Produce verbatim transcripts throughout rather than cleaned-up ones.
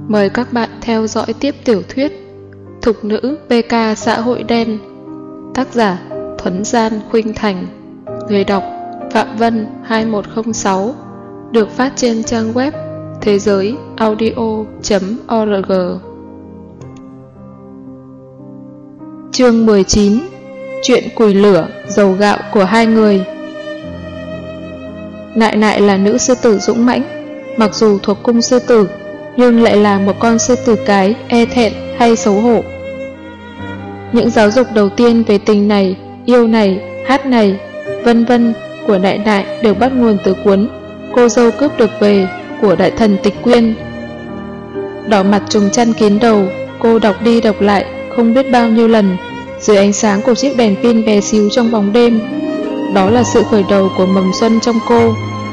Mời các bạn theo dõi tiếp tiểu thuyết Thục nữ pê ca xã hội đen. Tác giả Thuấn Gian Khuynh Thành. Người đọc Phạm Vân hai một không sáu. Được phát trên trang web thế giới audio chấm org. Chương mười chín. Chuyện củi lửa, dầu gạo của hai người. Nại Nại là nữ sư tử dũng mãnh, mặc dù thuộc cung sư tử, nhưng lại là một con sư tử cái e thẹn hay xấu hổ. Những giáo dục đầu tiên về tình này, yêu này, hát này, vân vân của Nại Nại đều bắt nguồn từ cuốn Cô dâu cướp được về của đại thần Tịch Quyên. Đỏ mặt trùng chăn kín đầu, cô đọc đi đọc lại không biết bao nhiêu lần dưới ánh sáng của chiếc đèn pin bé xíu trong bóng đêm. Đó là sự khởi đầu của mầm xuân trong cô.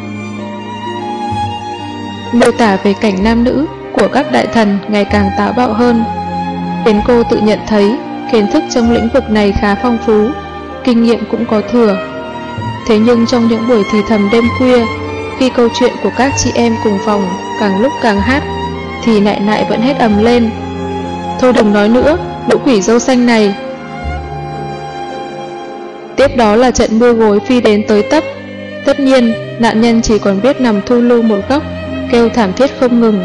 Miêu tả về cảnh nam nữ của các đại thần ngày càng táo bạo hơn, đến cô tự nhận thấy kiến thức trong lĩnh vực này khá phong phú, kinh nghiệm cũng có thừa. Thế nhưng trong những buổi thì thầm đêm khuya, khi câu chuyện của các chị em cùng phòng càng lúc càng hát, thì Nại Nại vẫn hét ầm lên: "Thôi đừng nói nữa, lũ quỷ dâu xanh này!" Tiếp đó là trận mưa gối phi đến tới tấp. Tất nhiên, nạn nhân chỉ còn biết nằm thu lưu một góc, kêu thảm thiết không ngừng.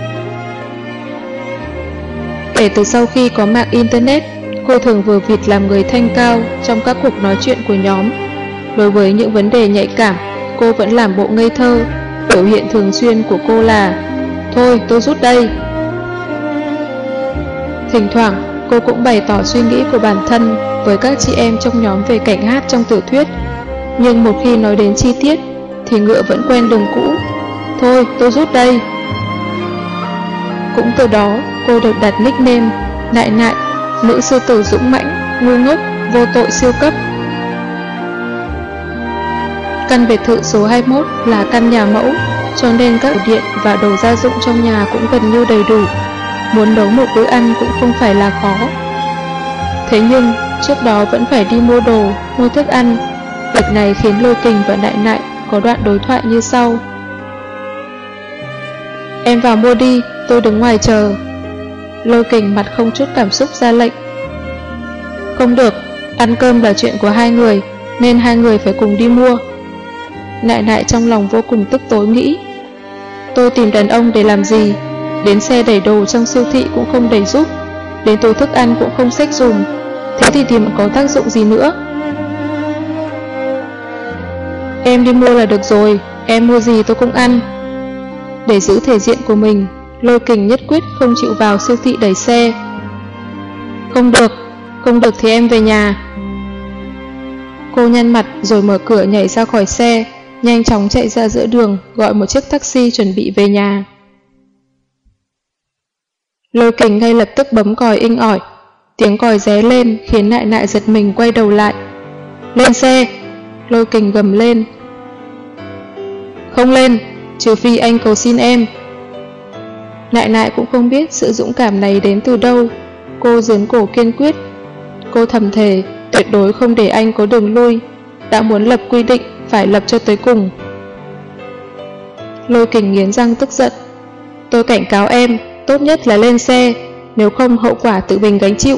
Kể từ sau khi có mạng Internet, cô thường vừa vịt làm người thanh cao trong các cuộc nói chuyện của nhóm. Đối với những vấn đề nhạy cảm, cô vẫn làm bộ ngây thơ. Biểu hiện thường xuyên của cô là: "Thôi, tôi rút đây." Thỉnh thoảng, cô cũng bày tỏ suy nghĩ của bản thân với các chị em trong nhóm về cảnh hát trong tiểu thuyết. Nhưng một khi nói đến chi tiết, thì ngựa vẫn quen đường cũ: "Thôi, tôi rút đây." Cũng từ đó, cô được đặt nickname Nại Nại, nữ sư tử dũng mãnh, ngu ngốc, vô tội siêu cấp. Căn biệt thự số hai mươi mốt là căn nhà mẫu, cho nên các điện và đồ gia dụng trong nhà cũng gần như đầy đủ. Muốn nấu một bữa ăn cũng không phải là khó. Thế nhưng, trước đó vẫn phải đi mua đồ, mua thức ăn. Việc này khiến Lôi Kình và Nại Nại có đoạn đối thoại như sau: "Em vào mua đi, tôi đứng ngoài chờ." Lôi Kình mặt không chút cảm xúc ra lệnh: "Không được, ăn cơm là chuyện của hai người, nên hai người phải cùng đi mua." Nại Nại trong lòng vô cùng tức tối nghĩ: "Tôi tìm đàn ông để làm gì? Đến xe đẩy đồ trong siêu thị cũng không đẩy giúp, đến túi thức ăn cũng không xách dùm, thế thì tìm có tác dụng gì nữa?" "Em đi mua là được rồi, em mua gì tôi cũng ăn." Để giữ thể diện của mình, Lôi Kình nhất quyết không chịu vào siêu thị đẩy xe. "Không được, không được thì em về nhà." Cô nhăn mặt rồi mở cửa nhảy ra khỏi xe, nhanh chóng chạy ra giữa đường, gọi một chiếc taxi chuẩn bị về nhà. Lôi Kình ngay lập tức bấm còi inh ỏi. Tiếng còi ré lên khiến Nại Nại giật mình quay đầu lại. "Lên xe!" Lôi Kình gầm lên. "Không lên, trừ phi anh cầu xin em." Nại Nại cũng không biết sự dũng cảm này đến từ đâu. Cô giương cổ kiên quyết. Cô thầm thề tuyệt đối không để anh có đường lui, đã muốn lập quy định phải lập cho tới cùng. Lôi Kình nghiến răng tức giận: "Tôi cảnh cáo em, tốt nhất là lên xe, nếu không hậu quả tự mình gánh chịu."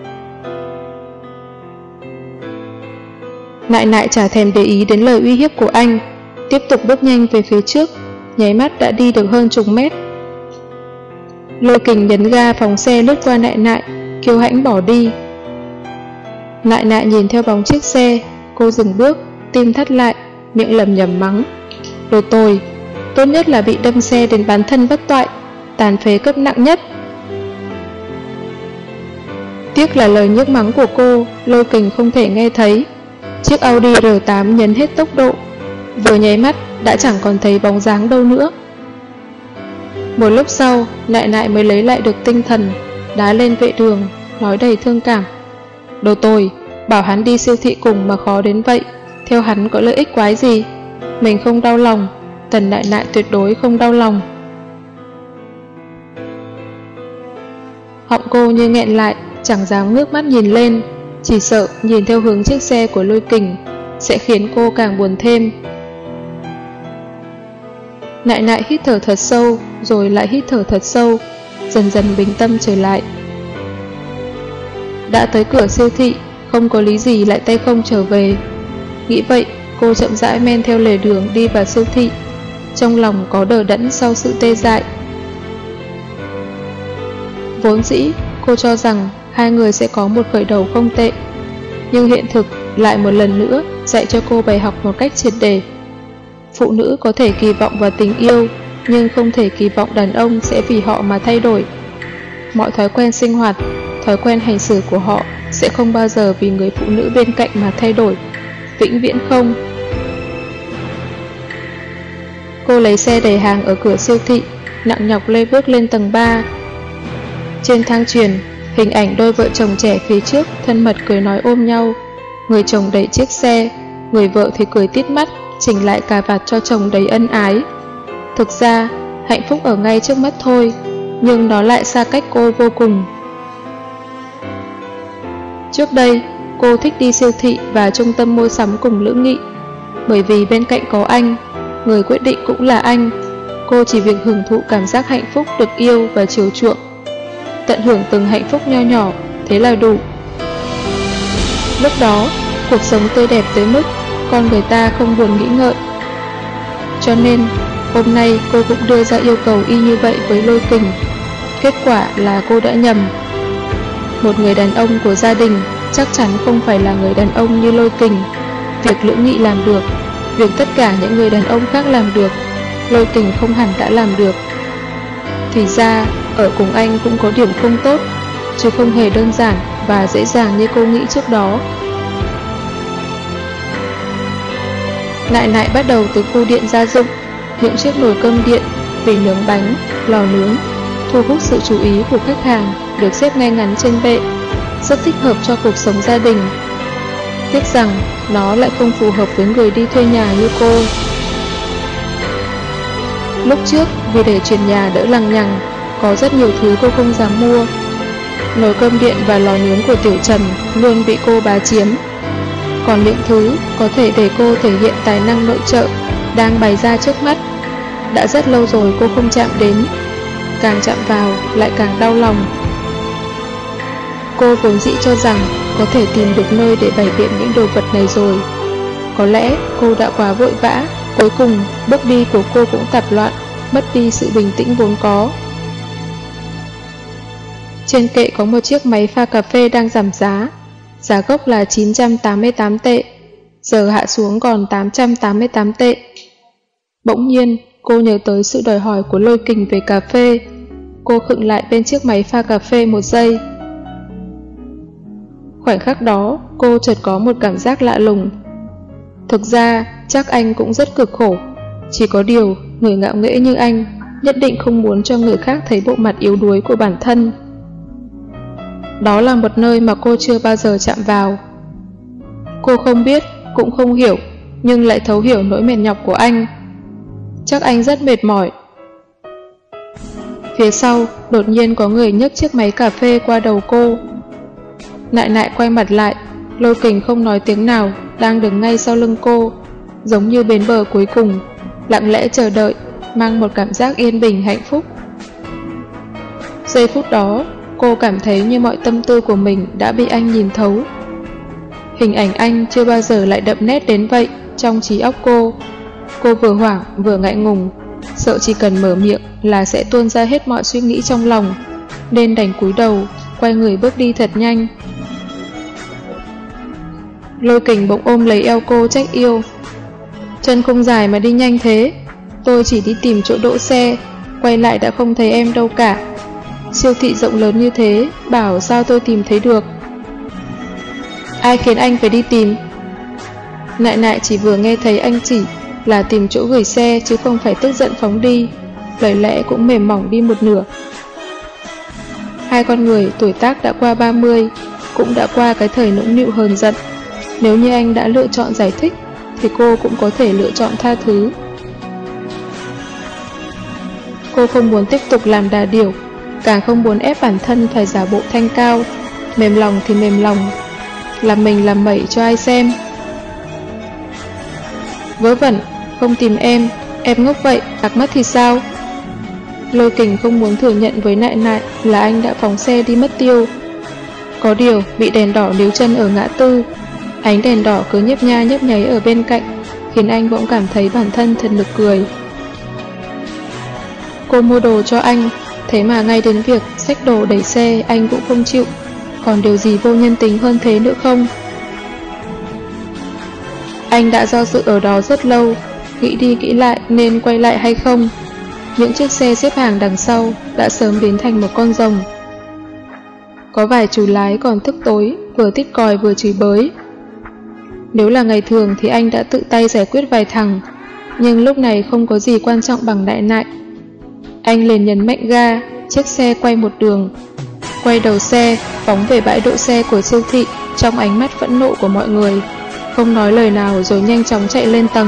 Nại Nại chả thèm để ý đến lời uy hiếp của anh, tiếp tục bước nhanh về phía trước, nháy mắt đã đi được hơn chục mét. Lôi Kình nhấn ga phóng xe lướt qua Nại Nại, kiêu hãnh bỏ đi. Nại Nại nhìn theo bóng chiếc xe, cô dừng bước, tim thắt lại, miệng lẩm nhẩm mắng: "Đồ tồi, tốt nhất là bị đâm xe đến bán thân bất toại, tàn phế cấp nặng nhất." Tiếc là lời nhức mắng của cô, Lôi Kình không thể nghe thấy. Chiếc Audi R tám nhấn hết tốc độ, vừa nháy mắt đã chẳng còn thấy bóng dáng đâu nữa. Một lúc sau, Nại Nại mới lấy lại được tinh thần, đá lên vệ đường, nói đầy thương cảm: "Đồ tồi, bảo hắn đi siêu thị cùng mà khó đến vậy, theo hắn có lợi ích quái gì? Mình không đau lòng, Tần Nại Nại tuyệt đối không đau lòng." Họng cô như nghẹn lại, chẳng dám ngước mắt nhìn lên, chỉ sợ nhìn theo hướng chiếc xe của Lôi Kình sẽ khiến cô càng buồn thêm. Nại Nại hít thở thật sâu, rồi lại hít thở thật sâu, dần dần bình tâm trở lại. Đã tới cửa siêu thị, không có lý gì lại tay không trở về. Nghĩ vậy, cô chậm rãi men theo lề đường đi vào siêu thị, trong lòng có đờ đẫn sau sự tê dại. Vốn dĩ, cô cho rằng hai người sẽ có một khởi đầu không tệ, nhưng hiện thực lại một lần nữa dạy cho cô bài học một cách triệt để. Phụ nữ có thể kỳ vọng vào tình yêu, nhưng không thể kỳ vọng đàn ông sẽ vì họ mà thay đổi. Mọi thói quen sinh hoạt, thói quen hành xử của họ sẽ không bao giờ vì người phụ nữ bên cạnh mà thay đổi, vĩnh viễn không. Cô lấy xe đẩy hàng ở cửa siêu thị, nặng nhọc lê bước lên tầng ba. Trên thang truyền, hình ảnh đôi vợ chồng trẻ phía trước thân mật cười nói ôm nhau. Người chồng đẩy chiếc xe, người vợ thì cười tít mắt, chỉnh lại cà vạt cho chồng đầy ân ái. Thực ra, hạnh phúc ở ngay trước mắt thôi, nhưng nó lại xa cách cô vô cùng. Trước đây, cô thích đi siêu thị và trung tâm mua sắm cùng Lữ Nghị, bởi vì bên cạnh có anh, người quyết định cũng là anh. Cô chỉ việc hưởng thụ cảm giác hạnh phúc được yêu và chiều chuộng, tận hưởng từng hạnh phúc nho nhỏ, thế là đủ. Lúc đó, cuộc sống tươi đẹp tới mức con người ta không buồn nghĩ ngợi. Cho nên, hôm nay cô cũng đưa ra yêu cầu y như vậy với Lôi Kình. Kết quả là cô đã nhầm. Một người đàn ông của gia đình chắc chắn không phải là người đàn ông như Lôi Kình. Việc Lữ Nghị làm được, việc tất cả những người đàn ông khác làm được, Lôi Kình không hẳn đã làm được. Thì ra, ở cùng anh cũng có điểm không tốt, chứ không hề đơn giản và dễ dàng như cô nghĩ trước đó. Nại nại bắt đầu từ khu điện gia dụng, những chiếc nồi cơm điện, vỉ nướng bánh, lò nướng, thu hút sự chú ý của khách hàng, được xếp ngay ngắn trên bệ, rất thích hợp cho cuộc sống gia đình. Tiếc rằng nó lại không phù hợp với người đi thuê nhà như cô. Lúc trước, vì để chuyển nhà đỡ lằng nhằng, có rất nhiều thứ cô không dám mua. Nồi cơm điện và lò nướng của Tiểu Trần luôn bị cô bá chiếm. Còn những thứ có thể để cô thể hiện tài năng nội trợ đang bày ra trước mắt, đã rất lâu rồi cô không chạm đến. Càng chạm vào lại càng đau lòng. Cô vốn dĩ cho rằng có thể tìm được nơi để bày biện những đồ vật này rồi. Có lẽ cô đã quá vội vã, cuối cùng bước đi của cô cũng tạp loạn, mất đi sự bình tĩnh vốn có. Trên kệ có một chiếc máy pha cà phê đang giảm giá. Giá gốc là chín trăm tám mươi tám tệ, giờ hạ xuống còn tám trăm tám mươi tám tệ. Bỗng nhiên, cô nhớ tới sự đòi hỏi của Lôi Kình về cà phê. Cô khựng lại bên chiếc máy pha cà phê một giây. Khoảnh khắc đó, cô chợt có một cảm giác lạ lùng. Thực ra, chắc anh cũng rất cực khổ. Chỉ có điều, người ngạo nghễ như anh nhất định không muốn cho người khác thấy bộ mặt yếu đuối của bản thân. Đó là một nơi mà cô chưa bao giờ chạm vào. Cô không biết, cũng không hiểu, nhưng lại thấu hiểu nỗi mệt nhọc của anh. Chắc anh rất mệt mỏi. Phía sau, đột nhiên có người nhấc chiếc máy cà phê qua đầu cô. Nại nại quay mặt lại, Lôi Kình không nói tiếng nào, đang đứng ngay sau lưng cô, giống như bến bờ cuối cùng, lặng lẽ chờ đợi, mang một cảm giác yên bình hạnh phúc. Giây phút đó, cô cảm thấy như mọi tâm tư của mình đã bị anh nhìn thấu. Hình ảnh anh chưa bao giờ lại đậm nét đến vậy trong trí óc cô. Cô vừa hoảng vừa ngại ngùng, sợ chỉ cần mở miệng là sẽ tuôn ra hết mọi suy nghĩ trong lòng, nên đành cúi đầu, quay người bước đi thật nhanh. Lôi Kình bỗng ôm lấy eo cô trách yêu. Chân không dài mà đi nhanh thế, tôi chỉ đi tìm chỗ đỗ xe, quay lại đã không thấy em đâu cả. Siêu thị rộng lớn như thế, bảo sao tôi tìm thấy được. Ai khiến anh phải đi tìm? Nại nại chỉ vừa nghe thấy anh chỉ là tìm chỗ gửi xe, chứ không phải tức giận phóng đi, lời lẽ cũng mềm mỏng đi một nửa. Hai con người tuổi tác đã qua ba mươi, cũng đã qua cái thời nũng nịu hờn giận. Nếu như anh đã lựa chọn giải thích, thì cô cũng có thể lựa chọn tha thứ. Cô không muốn tiếp tục làm đà điểu, càng không muốn ép bản thân phải giả bộ thanh cao, mềm lòng thì mềm lòng, làm mình làm mẩy cho ai xem. Vớ vẩn, không tìm em, em ngốc vậy, tạc mất thì sao? Lôi Kình không muốn thừa nhận với Nại Nại là anh đã phóng xe đi mất tiêu. Có điều bị đèn đỏ níu chân ở ngã tư, ánh đèn đỏ cứ nhấp nha nhấp nháy ở bên cạnh, khiến anh bỗng cảm thấy bản thân thật nực cười. Cô mua đồ cho anh, thế mà ngay đến việc xách đồ đẩy xe anh cũng không chịu. Còn điều gì vô nhân tính hơn thế nữa không? Anh đã do dự ở đó rất lâu, nghĩ đi nghĩ lại nên quay lại hay không. Những chiếc xe xếp hàng đằng sau đã sớm biến thành một con rồng. Có vài chủ lái còn thức tối, vừa tít còi vừa chửi bới. Nếu là ngày thường thì anh đã tự tay giải quyết vài thằng, nhưng lúc này không có gì quan trọng bằng Nại Nại. Anh liền nhấn mạnh ga, chiếc xe quay một đường. Quay đầu xe, phóng về bãi đỗ xe của siêu thị trong ánh mắt phẫn nộ của mọi người, không nói lời nào rồi nhanh chóng chạy lên tầng.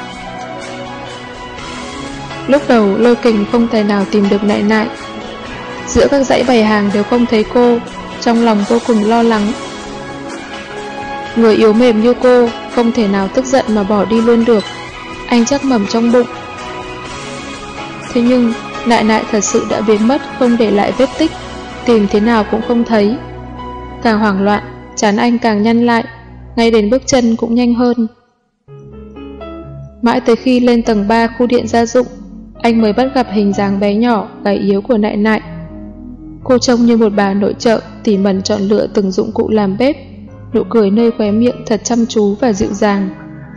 Lúc đầu Lôi Kình không thể nào tìm được Nại Nại. Giữa các dãy bày hàng đều không thấy cô, trong lòng vô cùng lo lắng. Người yếu mềm như cô không thể nào tức giận mà bỏ đi luôn được, anh chắc mẩm trong bụng. Thế nhưng Nại Nại thật sự đã biến mất, không để lại vết tích, tìm thế nào cũng không thấy. Càng hoảng loạn, trán anh càng nhăn lại, ngay đến bước chân cũng nhanh hơn. Mãi tới khi lên tầng ba khu điện gia dụng, anh mới bắt gặp hình dáng bé nhỏ, gầy yếu của Nại Nại. Cô trông như một bà nội trợ, tỉ mẩn chọn lựa từng dụng cụ làm bếp, nụ cười nơi khóe miệng thật chăm chú và dịu dàng.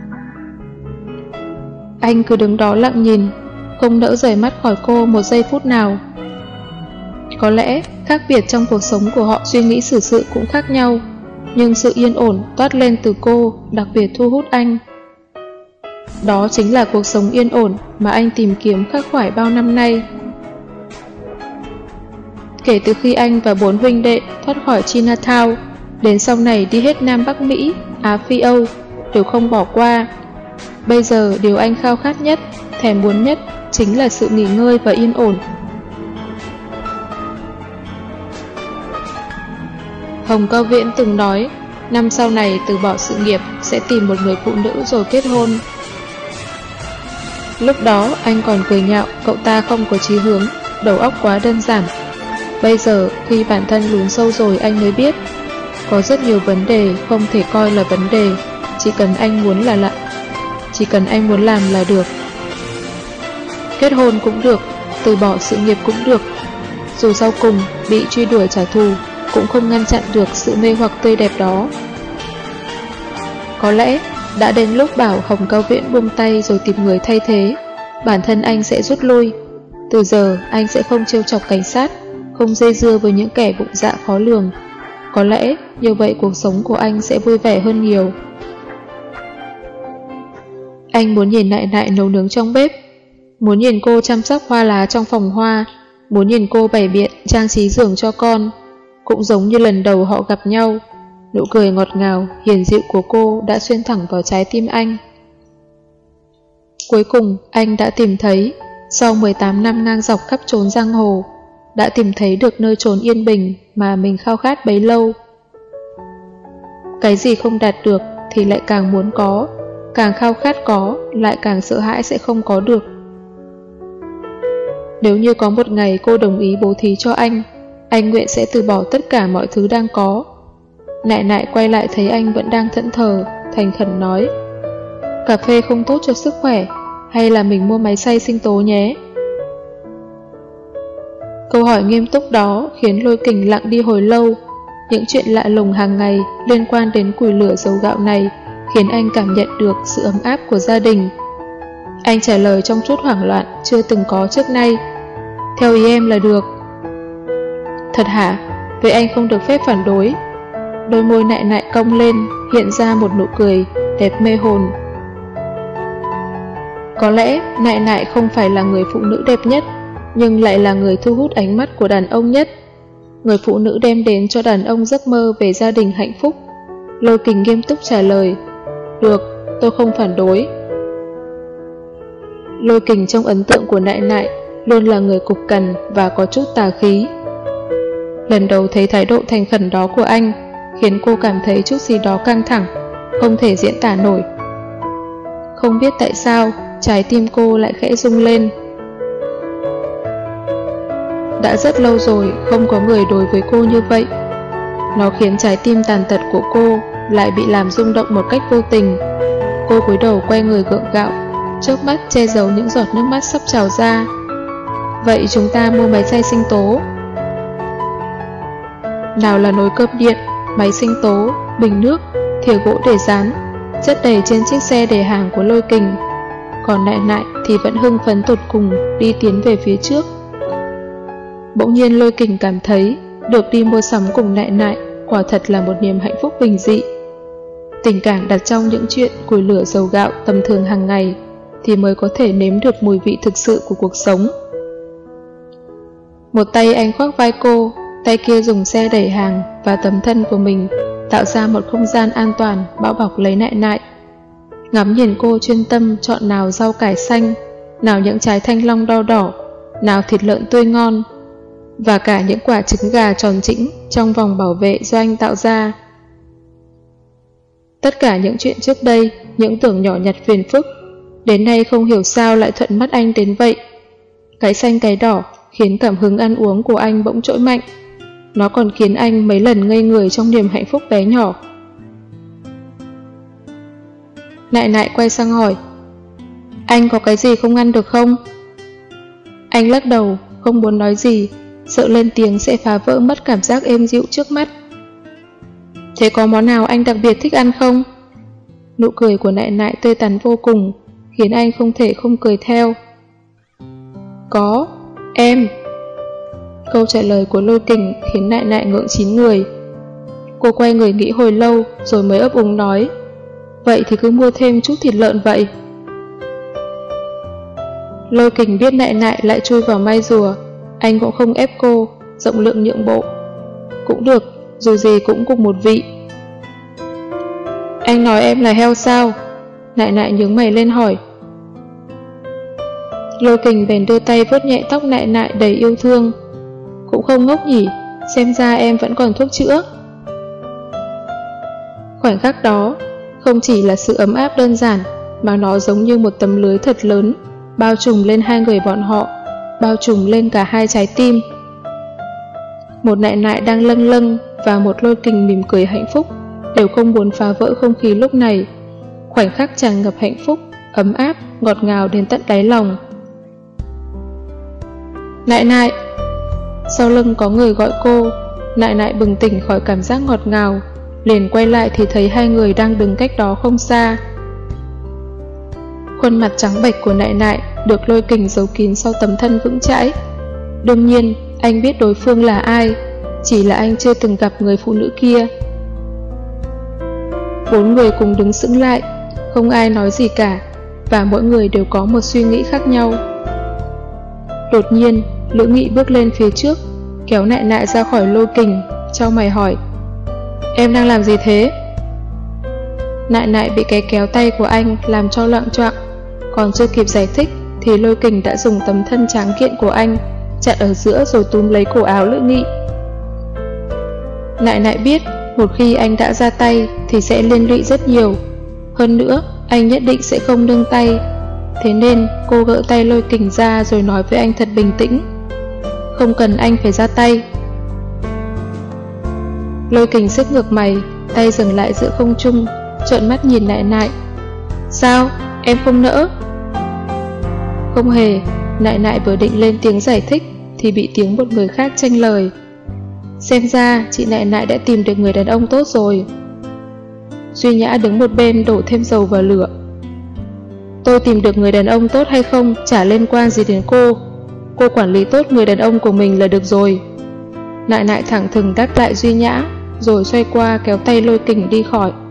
Anh cứ đứng đó lặng nhìn, không nỡ rời mắt khỏi cô một giây phút nào. Có lẽ khác biệt trong cuộc sống của họ, suy nghĩ xử sự cũng khác nhau, nhưng sự yên ổn toát lên từ cô đặc biệt thu hút anh. Đó chính là cuộc sống yên ổn mà anh tìm kiếm khắc khoải bao năm nay. Kể từ khi anh và bốn huynh đệ thoát khỏi Chinatown, đến sau này đi hết Nam Bắc Mỹ, Á Phi Âu, đều không bỏ qua. Bây giờ điều anh khao khát nhất, thèm muốn nhất chính là sự nghỉ ngơi và yên ổn. Hồng Cao Viễn từng nói, năm sau này từ bỏ sự nghiệp sẽ tìm một người phụ nữ rồi kết hôn. Lúc đó anh còn cười nhạo cậu ta không có chí hướng, đầu óc quá đơn giản. Bây giờ khi bản thân lún sâu rồi anh mới biết, có rất nhiều vấn đề không thể coi là vấn đề, chỉ cần anh muốn là lạ, chỉ cần anh muốn làm là được. Kết hôn cũng được, từ bỏ sự nghiệp cũng được. Dù sau cùng bị truy đuổi trả thù, cũng không ngăn chặn được sự mê hoặc tươi đẹp đó. Có lẽ đã đến lúc bảo Hồng Cao Viễn buông tay rồi tìm người thay thế, bản thân anh sẽ rút lui. Từ giờ anh sẽ không trêu chọc cảnh sát, không dây dưa với những kẻ bụng dạ khó lường. Có lẽ như vậy cuộc sống của anh sẽ vui vẻ hơn nhiều. Anh muốn nhìn Nại Nại nấu nướng trong bếp, muốn nhìn cô chăm sóc hoa lá trong phòng hoa, muốn nhìn cô bày biện trang trí giường cho con. Cũng giống như lần đầu họ gặp nhau, nụ cười ngọt ngào, hiền dịu của cô đã xuyên thẳng vào trái tim anh. Cuối cùng anh đã tìm thấy, sau mười tám năm ngang dọc khắp chốn giang hồ, đã tìm thấy được nơi chốn yên bình mà mình khao khát bấy lâu. Cái gì không đạt được thì lại càng muốn có, càng khao khát có, lại càng sợ hãi sẽ không có được. Nếu như có một ngày cô đồng ý bố thí cho anh, anh nguyện sẽ từ bỏ tất cả mọi thứ đang có. Nại Nại quay lại thấy anh vẫn đang thẫn thờ, thành khẩn nói, cà phê không tốt cho sức khỏe, hay là mình mua máy xay sinh tố nhé. Câu hỏi nghiêm túc đó khiến Lôi Kình lặng đi hồi lâu. Những chuyện lạ lùng hàng ngày liên quan đến củi lửa dầu gạo này khiến anh cảm nhận được sự ấm áp của gia đình. Anh trả lời trong chút hoảng loạn chưa từng có trước nay, theo ý em là được. Thật hả? Vậy anh không được phép phản đối. Đôi môi Nại Nại cong lên, hiện ra một nụ cười đẹp mê hồn. Có lẽ Nại Nại không phải là người phụ nữ đẹp nhất, nhưng lại là người thu hút ánh mắt của đàn ông nhất. Người phụ nữ đem đến cho đàn ông giấc mơ về gia đình hạnh phúc. Lôi Kình nghiêm túc trả lời, được, tôi không phản đối. Lôi Kình trong ấn tượng của Nại Nại luôn là người cục cằn và có chút tà khí. Lần đầu thấy thái độ thành khẩn đó của anh khiến cô cảm thấy chút gì đó căng thẳng, không thể diễn tả nổi. Không biết tại sao trái tim cô lại khẽ rung lên. Đã rất lâu rồi không có người đối với cô như vậy. Nó khiến trái tim tàn tật của cô lại bị làm rung động một cách vô tình. Cô cúi đầu quay người gượng gạo, chớp mắt che giấu những giọt nước mắt sắp trào ra. Vậy chúng ta mua máy xay sinh tố. Nào là nồi cơm điện, máy sinh tố, bình nước, thìa gỗ để dán, chất đầy trên chiếc xe để hàng của Lôi Kình. Còn Nại Nại thì vẫn hưng phấn tột cùng đi tiến về phía trước. Bỗng nhiên Lôi Kình cảm thấy được đi mua sắm cùng Nại Nại quả thật là một niềm hạnh phúc bình dị. Tình cảm đặt trong những chuyện củi lửa dầu gạo tầm thường hàng ngày thì mới có thể nếm được mùi vị thực sự của cuộc sống. Một tay anh khoác vai cô, tay kia dùng xe đẩy hàng và tấm thân của mình tạo ra một không gian an toàn bao bọc lấy Nại Nại. Ngắm nhìn cô chuyên tâm chọn nào rau cải xanh, nào những trái thanh long đo đỏ, nào thịt lợn tươi ngon, và cả những quả trứng gà tròn trĩnh trong vòng bảo vệ do anh tạo ra. Tất cả những chuyện trước đây, những tưởng nhỏ nhặt phiền phức, đến nay không hiểu sao lại thuận mắt anh đến vậy. Cái xanh cái đỏ khiến cảm hứng ăn uống của anh bỗng trỗi mạnh. Nó còn khiến anh mấy lần ngây người trong niềm hạnh phúc bé nhỏ. Nại Nại quay sang hỏi, anh có cái gì không ăn được không? Anh lắc đầu, không muốn nói gì, sợ lên tiếng sẽ phá vỡ mất cảm giác êm dịu trước mắt. Thế có món nào anh đặc biệt thích ăn không? Nụ cười của Nại Nại tươi tắn vô cùng, khiến anh không thể không cười theo. Có, em. Câu trả lời của Lôi Kình khiến Nại Nại ngượng chín người. Cô quay người nghĩ hồi lâu rồi mới ấp úng nói, vậy thì cứ mua thêm chút thịt lợn vậy. Lôi Kình biết Nại Nại lại chui vào may rùa, anh cũng không ép cô, rộng lượng nhượng bộ. Cũng được, dù gì cũng cùng một vị. Anh nói em là heo sao? Nại Nại nhướng mày lên hỏi. Lôi Kình bèn đưa tay vuốt nhẹ tóc Nại Nại đầy yêu thương. Cũng không ngốc nhỉ, xem ra em vẫn còn thuốc chữa. Khoảnh khắc đó, không chỉ là sự ấm áp đơn giản, mà nó giống như một tấm lưới thật lớn, bao trùm lên hai người bọn họ, bao trùm lên cả hai trái tim. Một Nại Nại đang lâng lâng và một Lôi Kình mỉm cười hạnh phúc đều không muốn phá vỡ không khí lúc này. Khoảnh khắc tràn ngập hạnh phúc, ấm áp, ngọt ngào đến tận đáy lòng. Nại Nại! Sau lưng có người gọi cô. Nại Nại bừng tỉnh khỏi cảm giác ngọt ngào, liền quay lại thì thấy hai người đang đứng cách đó không xa. Khuôn mặt trắng bệch của Nại Nại được Lôi Kình giấu kín sau tấm thân vững chãi. Đương nhiên, anh biết đối phương là ai, chỉ là anh chưa từng gặp người phụ nữ kia. Bốn người cùng đứng sững lại, không ai nói gì cả, và mỗi người đều có một suy nghĩ khác nhau. Đột nhiên, Lữ Nghị bước lên phía trước, kéo Nại Nại ra khỏi Lôi Kình, chau mày hỏi, em đang làm gì thế? Nại Nại bị cái kéo tay của anh làm cho loạng choạng, còn chưa kịp giải thích thì Lôi Kình đã dùng tấm thân tráng kiện của anh chặn ở giữa rồi túm lấy cổ áo Lữ Nghị. Nại Nại biết một khi anh đã ra tay thì sẽ liên lụy rất nhiều, hơn nữa anh nhất định sẽ không nương tay. Thế nên cô gỡ tay Lôi Kình ra rồi nói với anh thật bình tĩnh, không cần anh phải ra tay. Lôi Kình xích ngược mày, tay dừng lại giữa không trung, trợn mắt nhìn Nại Nại. Sao? Em không nỡ? Không hề. Nại Nại vừa định lên tiếng giải thích thì bị tiếng một người khác tranh lời. Xem ra chị Nại Nại đã tìm được người đàn ông tốt rồi. Duy Nhã đứng một bên đổ thêm dầu vào lửa. Tôi tìm được người đàn ông tốt hay không chả liên quan gì đến cô. Cô quản lý tốt người đàn ông của mình là được rồi. Nại Nại thẳng thừng đáp lại Duy Nhã, rồi xoay qua kéo tay Lôi Kình đi khỏi.